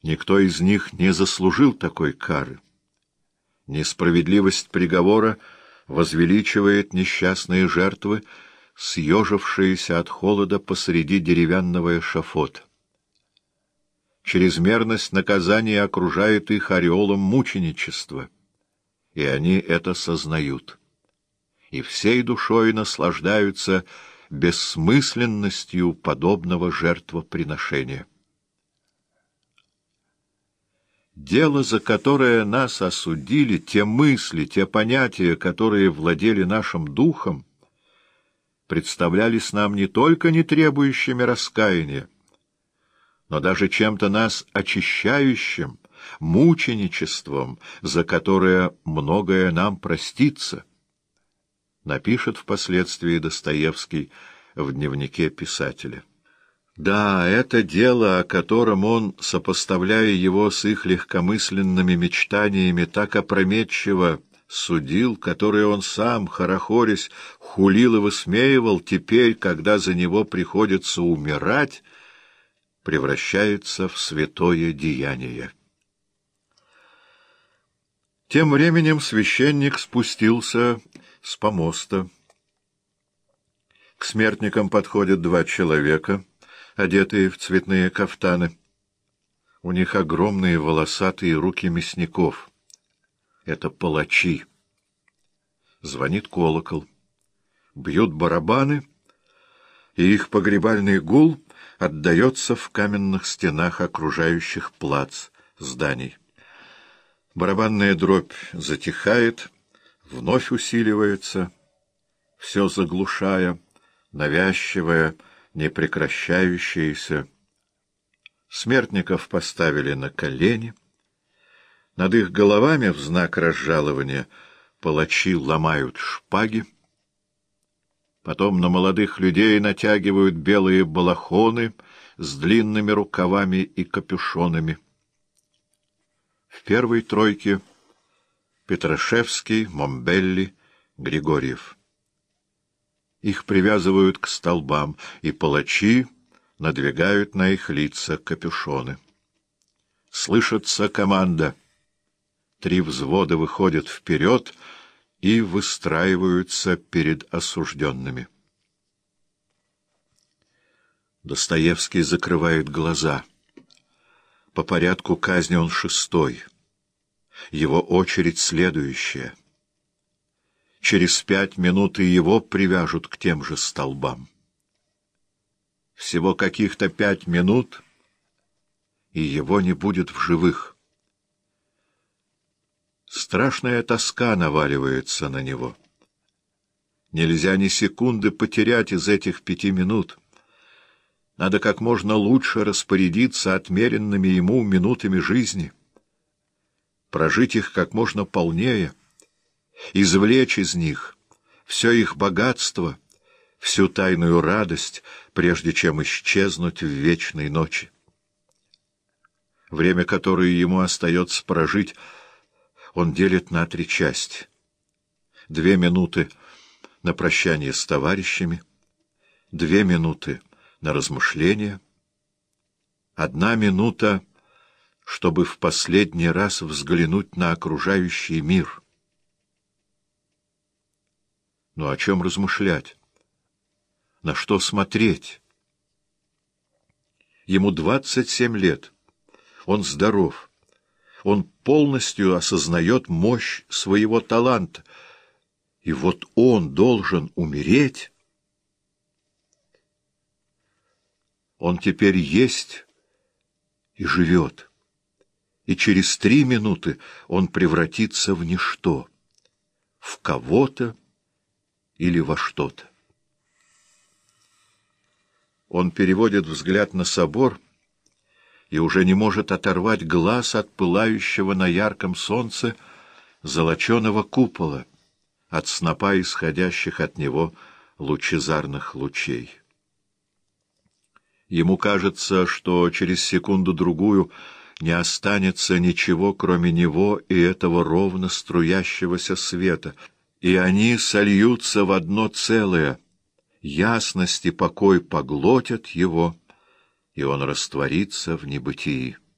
Никто из них не заслужил такой кары. Несправедливость приговора возвеличивает несчастные жертвы, съежившиеся от холода посреди деревянного эшафота. Чрезмерность наказания окружает их ореолом мученичества, и они это сознают, и всей душой наслаждаются бессмысленностью подобного жертвоприношения. Дело, за которое нас осудили, те мысли, те понятия, которые владели нашим духом, представлялись нам не только не требующими раскаяния, но даже чем-то нас очищающим, мученичеством, за которое многое нам простится, напишет впоследствии Достоевский в дневнике писателя. Да, это дело, о котором он, сопоставляя его с их легкомысленными мечтаниями, так опрометчиво судил, которое он сам, хорохорясь, хулил и высмеивал, теперь, когда за него приходится умирать, превращается в святое деяние. Тем временем священник спустился с помоста. К смертникам подходят два человека, одетые в цветные кафтаны. У них огромные волосатые руки мясников. Это палачи. Звонит колокол. Бьют барабаны, и их погребальный гул отдается в каменных стенах, окружающих плац зданий. Барабанная дробь затихает, вновь усиливается, все заглушая, навязчивая, непрекращающаяся. Смертников поставили на колени. Над их головами в знак разжалования палачи ломают шпаги. Потом на молодых людей натягивают белые балахоны с длинными рукавами и капюшонами. В первой тройке Петрашевский, Момбелли, Григорьев. Их привязывают к столбам, и палачи надвигают на их лица капюшоны. Слышится команда. 3 взвода выходят вперед и выстраиваются перед осужденными. Достоевский закрывает глаза. По порядку казни он 6-й. Его очередь следующая. Через 5 минут и его привяжут к тем же столбам. Всего каких-то 5 минут, и его не будет в живых. Страшная тоска наваливается на него. Нельзя ни секунды потерять из этих 5 минут. Надо как можно лучше распорядиться отмеренными ему минутами жизни, прожить их как можно полнее, извлечь из них все их богатство, всю тайную радость, прежде чем исчезнуть в вечной ночи. Время, которое ему остается прожить, он делит на 3 части. 2 минуты на прощание с товарищами, 2 минуты на размышления, 1 минута, чтобы в последний раз взглянуть на окружающий мир. Но о чем размышлять? На что смотреть? Ему 27 лет. Он здоров. Он полностью осознает мощь своего таланта. И вот он должен умереть. Он теперь есть и живет. И через 3 минуты он превратится в ничто, в кого-то или во что-то. Он переводит взгляд на собор и уже не может оторвать глаз от пылающего на ярком солнце золоченого купола, от снопа исходящих от него лучезарных лучей. Ему кажется, что через секунду-другую не останется ничего, кроме него и этого ровно струящегося света, и они сольются в одно целое. Ясность и покой поглотят его, и он растворится в небытии.